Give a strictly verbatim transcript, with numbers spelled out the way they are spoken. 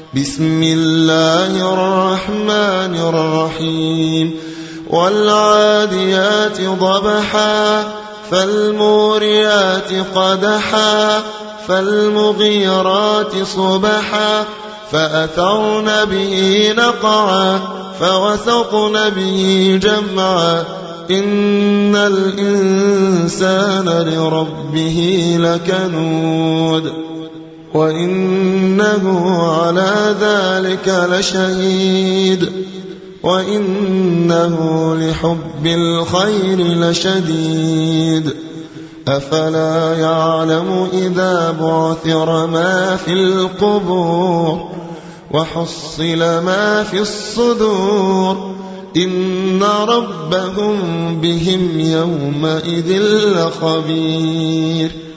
بسم الله الرحمن الرحيم والعاديات ضبحا فالموريات قدحا فالمغيرات صبحا فأثرن به نقعا فوسطن به جمعا إن الإنسان لربه لكنود وإنه على ذلك لشهيد وإنه لحب الخير لشديد أفلا يعلم إذا بعثر ما في القبور وحصل ما في الصدور إن ربهم بهم يومئذ لخبير